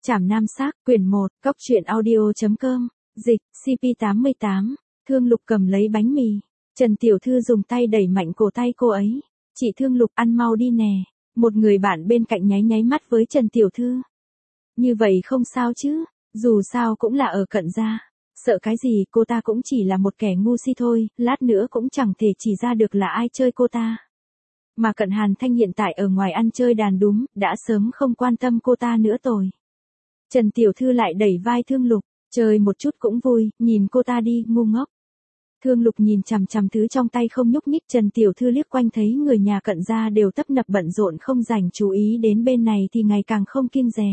Trảm Nam Xác, quyển 1, Cóc truyện audio.com, dịch, CP88, Thương Lục cầm lấy bánh mì. Trần Tiểu Thư dùng tay đẩy mạnh cổ tay cô ấy. Chị Thương Lục ăn mau đi nè. Một người bạn bên cạnh nháy nháy mắt với Trần Tiểu Thư. Như vậy không sao chứ, dù sao cũng là ở cận gia. Sợ cái gì, cô ta cũng chỉ là một kẻ ngu si thôi, lát nữa cũng chẳng thể chỉ ra được là ai chơi cô ta. Mà Cận Hàn Thanh hiện tại ở ngoài ăn chơi đàn đúm, đã sớm không quan tâm cô ta nữa rồi. Trần Tiểu Thư lại đẩy vai Thương Lục, chơi một chút cũng vui, nhìn cô ta đi, ngu ngốc. Thương Lục nhìn chằm chằm thứ trong tay không nhúc nhích. Trần Tiểu Thư liếc quanh thấy người nhà Cận gia đều tấp nập bận rộn không dành chú ý đến bên này thì ngày càng không kiêng dè.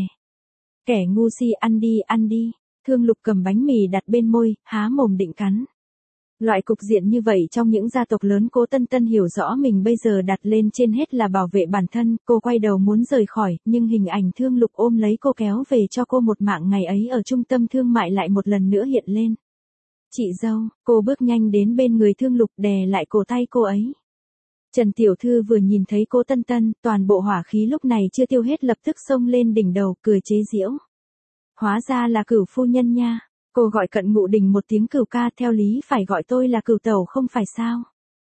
Kẻ ngu si ăn đi ăn đi. Thương Lục cầm bánh mì đặt bên môi, há mồm định cắn. Loại cục diện như vậy trong những gia tộc lớn, Cố Tân Tân hiểu rõ mình bây giờ đặt lên trên hết là bảo vệ bản thân. Cô quay đầu muốn rời khỏi, nhưng hình ảnh Thương Lục ôm lấy cô kéo về cho cô một mạng ngày ấy ở trung tâm thương mại lại một lần nữa hiện lên. Chị dâu, cô bước nhanh đến bên người Thương Lục đè lại cổ tay cô ấy. Trần Tiểu Thư vừa nhìn thấy Cố Tân Tân, toàn bộ hỏa khí lúc này chưa tiêu hết lập tức xông lên đỉnh đầu, cười chế giễu. Hóa ra là Cửu phu nhân nha. Cô gọi Cận Ngụ Đình một tiếng Cửu ca, theo lý phải gọi tôi là Cửu tẩu không phải sao?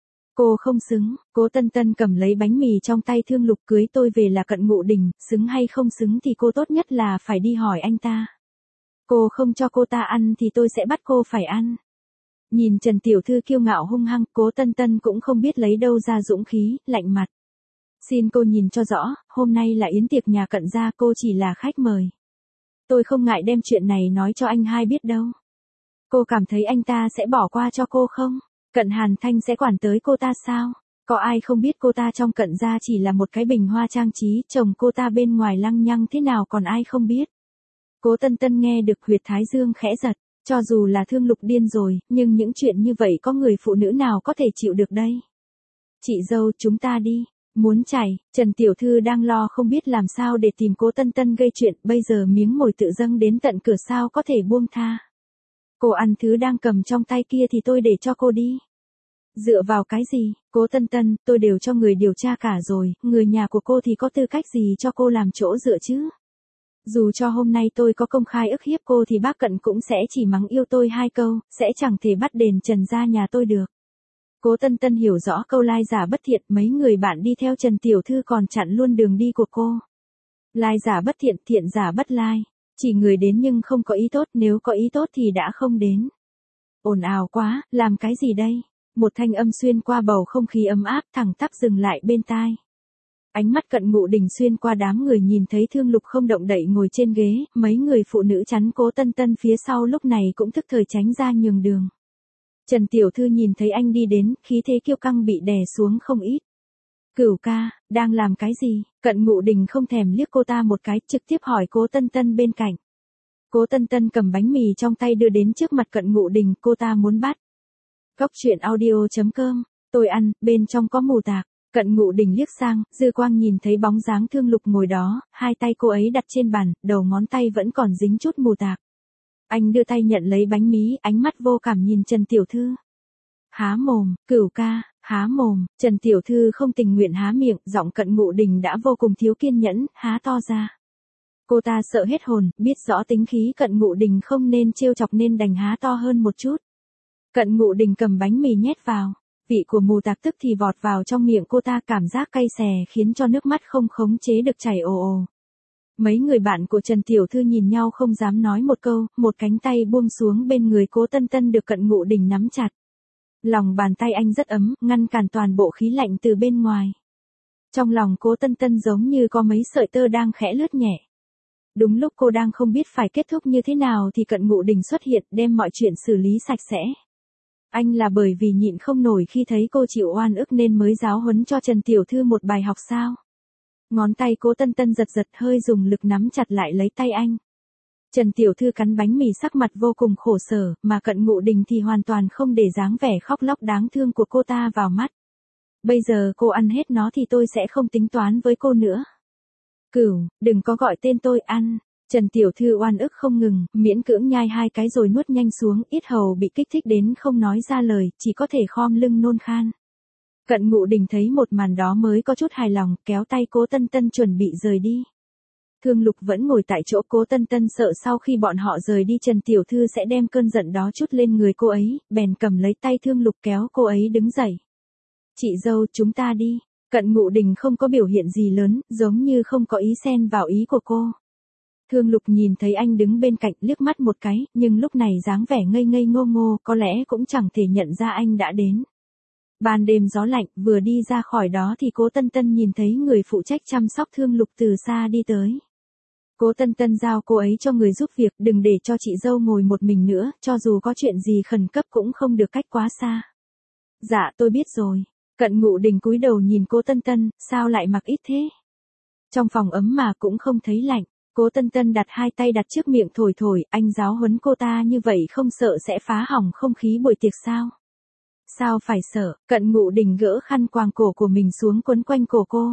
Cô không xứng. Cố Tân Tân cầm lấy bánh mì trong tay Thương Lục, cưới tôi về là Cận Ngụ Đình, xứng hay không xứng thì cô tốt nhất là phải đi hỏi anh ta. Cô không cho cô ta ăn thì tôi sẽ bắt cô phải ăn. Nhìn Trần Tiểu Thư kiêu ngạo hung hăng, Cố Tân Tân cũng không biết lấy đâu ra dũng khí, lạnh mặt. Xin cô nhìn cho rõ, hôm nay là yến tiệc nhà Cận gia, cô chỉ là khách mời. Tôi không ngại đem chuyện này nói cho anh hai biết đâu. Cô cảm thấy anh ta sẽ bỏ qua cho cô không? Cận Hàn Thanh sẽ quản tới cô ta sao? Có ai không biết cô ta trong Cận gia chỉ là một cái bình hoa trang trí, chồng cô ta bên ngoài lăng nhăng thế nào còn ai không biết? Cố Tân Tân nghe được huyệt thái dương khẽ giật, cho dù là Thương Lục điên rồi, nhưng những chuyện như vậy có người phụ nữ nào có thể chịu được đây? Chị dâu, chúng ta đi. Muốn chảy, Trần Tiểu Thư đang lo không biết làm sao để tìm Cố Tân Tân gây chuyện, bây giờ miếng mồi tự dâng đến tận cửa sao có thể buông tha. Cô ăn thứ đang cầm trong tay kia thì tôi để cho cô đi. Dựa vào cái gì, Cố Tân Tân, tôi đều cho người điều tra cả rồi, người nhà của cô thì có tư cách gì cho cô làm chỗ dựa chứ? Dù cho hôm nay tôi có công khai ức hiếp cô thì bác Cận cũng sẽ chỉ mắng yêu tôi 2 câu, sẽ chẳng thể bắt đền Trần gia nhà tôi được. Cố Tân Tân hiểu rõ câu lai giả bất thiện, mấy người bạn đi theo Trần Tiểu Thư còn chặn luôn đường đi của cô. Lai giả bất thiện, thiện giả bất lai. Chỉ người đến nhưng không có ý tốt, nếu có ý tốt thì đã không đến. Ồn ào quá, làm cái gì đây? Một thanh âm xuyên qua bầu không khí ấm áp thẳng tắp dừng lại bên tai. Ánh mắt Cận Ngụ Đình xuyên qua đám người nhìn thấy Thương Lục không động đậy ngồi trên ghế, mấy người phụ nữ chắn Cố Tân Tân phía sau lúc này cũng thức thời tránh ra nhường đường. Trần Tiểu Thư nhìn thấy anh đi đến, khí thế kiêu căng bị đè xuống không ít. Cửu ca, đang làm cái gì? Cận Ngụ Đình không thèm liếc cô ta một cái, trực tiếp hỏi Cố Tân Tân bên cạnh. Cố Tân Tân cầm bánh mì trong tay đưa đến trước mặt Cận Ngụ Đình, cô ta muốn bắt. Cóc truyện audio.com, tôi ăn, bên trong có mù tạc. Cận Ngụ Đình liếc sang, dư quang nhìn thấy bóng dáng Thương Lục ngồi đó, hai tay cô ấy đặt trên bàn, đầu ngón tay vẫn còn dính chút mù tạc. Anh đưa tay nhận lấy bánh mí, ánh mắt vô cảm nhìn Trần Tiểu Thư. Há mồm, Cửu ca, há mồm. Trần Tiểu Thư không tình nguyện há miệng, giọng Cận Ngụ Đình đã vô cùng thiếu kiên nhẫn, há to ra. Cô ta sợ hết hồn, biết rõ tính khí Cận Ngụ Đình không nên trêu chọc nên đành há to hơn một chút. Cận Ngụ Đình cầm bánh mì nhét vào. Vị của mù tạc tức thì vọt vào trong miệng cô ta, cảm giác cay xè khiến cho nước mắt không khống chế được chảy ồ ồ. Mấy người bạn của Trần Tiểu Thư nhìn nhau không dám nói một câu, một cánh tay buông xuống bên người Cố Tân Tân được Cận Ngụ Đình nắm chặt. Lòng bàn tay anh rất ấm, ngăn cản toàn bộ khí lạnh từ bên ngoài. Trong lòng Cố Tân Tân giống như có mấy sợi tơ đang khẽ lướt nhẹ. Đúng lúc cô đang không biết phải kết thúc như thế nào thì Cận Ngụ Đình xuất hiện đem mọi chuyện xử lý sạch sẽ. Anh là bởi vì nhịn không nổi khi thấy cô chịu oan ức nên mới giáo huấn cho Trần Tiểu Thư một bài học sao? Ngón tay Cố Tân Tân giật giật hơi dùng lực nắm chặt lại lấy tay anh. Trần Tiểu Thư cắn bánh mì sắc mặt vô cùng khổ sở, mà Cận Ngụ Đình thì hoàn toàn không để dáng vẻ khóc lóc đáng thương của cô ta vào mắt. Bây giờ cô ăn hết nó thì tôi sẽ không tính toán với cô nữa. Cửu, đừng có gọi tên tôi ăn. Trần Tiểu Thư oan ức không ngừng, miễn cưỡng nhai 2 cái rồi nuốt nhanh xuống, yết hầu bị kích thích đến không nói ra lời, chỉ có thể khom lưng nôn khan. Cận Ngụ Đình thấy một màn đó mới có chút hài lòng, kéo tay Cố Tân Tân chuẩn bị rời đi. Thương Lục vẫn ngồi tại chỗ, Cố Tân Tân sợ sau khi bọn họ rời đi Trần Tiểu Thư sẽ đem cơn giận đó trút lên người cô ấy, bèn cầm lấy tay Thương Lục kéo cô ấy đứng dậy. Chị dâu, chúng ta đi. Cận Ngụ Đình không có biểu hiện gì lớn, giống như không có ý xen vào ý của cô. Thương Lục nhìn thấy anh đứng bên cạnh, liếc mắt một cái, nhưng lúc này dáng vẻ ngây ngây ngô ngô, có lẽ cũng chẳng thể nhận ra anh đã đến. Ban đêm gió lạnh, vừa đi ra khỏi đó thì Cố Tân Tân nhìn thấy người phụ trách chăm sóc Thương Lục từ xa đi tới. Cố Tân Tân giao cô ấy cho người giúp việc, đừng để cho chị dâu ngồi một mình nữa, cho dù có chuyện gì khẩn cấp cũng không được cách quá xa. Dạ tôi biết rồi. Cận Ngụ Đình cúi đầu nhìn Cố Tân Tân, sao lại mặc ít thế? Trong phòng ấm mà cũng không thấy lạnh. Cố Tân Tân đặt hai tay đặt trước miệng thổi thổi, anh giáo huấn cô ta như vậy không sợ sẽ phá hỏng không khí buổi tiệc sao? Sao phải sợ? Cận Ngụ Đình gỡ khăn quàng cổ của mình xuống quấn quanh cổ cô.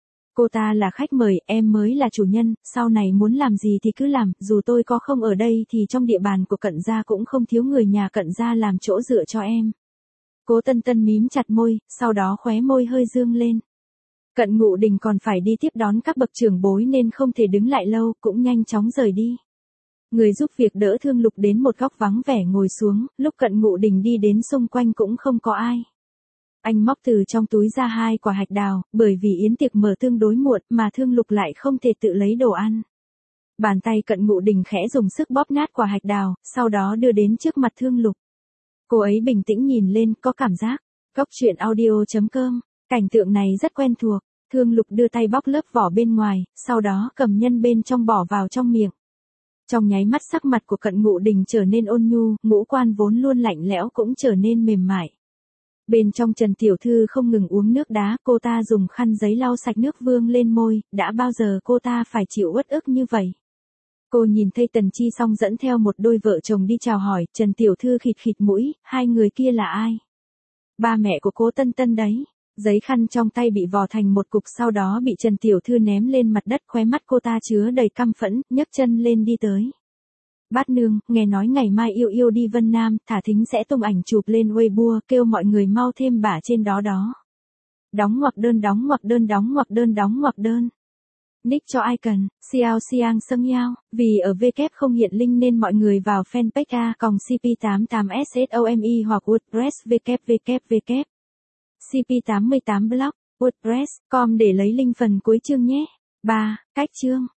Cô ta là khách mời, em mới là chủ nhân, sau này muốn làm gì thì cứ làm, dù tôi có không ở đây thì trong địa bàn của Cận gia cũng không thiếu người nhà Cận gia làm chỗ dựa cho em. Cố Tân Tân mím chặt môi, sau đó khóe môi hơi dương lên. Cận Ngụ Đình còn phải đi tiếp đón các bậc trưởng bối nên không thể đứng lại lâu, cũng nhanh chóng rời đi. Người giúp việc đỡ Thương Lục đến một góc vắng vẻ ngồi xuống, lúc Cận Ngụ Đình đi đến xung quanh cũng không có ai. Anh móc từ trong túi ra 2 quả hạch đào, bởi vì yến tiệc mở tương đối muộn mà Thương Lục lại không thể tự lấy đồ ăn. Bàn tay Cận Ngụ Đình khẽ dùng sức bóp nát quả hạch đào, sau đó đưa đến trước mặt Thương Lục. Cô ấy bình tĩnh nhìn lên, có cảm giác. Cốc truyện audio.com, cảnh tượng này rất quen thuộc. Thương Lục đưa tay bóc lớp vỏ bên ngoài, sau đó cầm nhân bên trong bỏ vào trong miệng. Trong nháy mắt sắc mặt của Cận Ngụ Đình trở nên ôn nhu, ngũ quan vốn luôn lạnh lẽo cũng trở nên mềm mại. Bên trong Trần Tiểu Thư không ngừng uống nước đá, cô ta dùng khăn giấy lau sạch nước vương lên môi, đã bao giờ cô ta phải chịu uất ức như vậy. Cô nhìn thấy Tần Chi Song dẫn theo một đôi vợ chồng đi chào hỏi, Trần Tiểu Thư khịt khịt mũi, hai người kia là ai? Ba mẹ của Cố Tân Tân đấy. Giấy khăn trong tay bị vò thành một cục, sau đó bị Trần Tiểu Thư ném lên mặt đất, khóe mắt cô ta chứa đầy căm phẫn, nhấc chân lên đi tới. Bát nương, nghe nói ngày mai Yêu Yêu đi Vân Nam, Thả Thính sẽ tung ảnh chụp lên Weibo, kêu mọi người mau thêm bả trên đó đó. Đóng ngoặc đơn đóng ngoặc đơn đóng ngoặc đơn đóng ngoặc đơn. Nick cho ai cần, Xiao Xiang Sâng Yao, vì ở W không hiện link nên mọi người vào fanpage A-CP88SSOME hoặc WordPress www. CP88blog, WordPress.com để lấy link phần cuối chương nhé. 3. Cách chương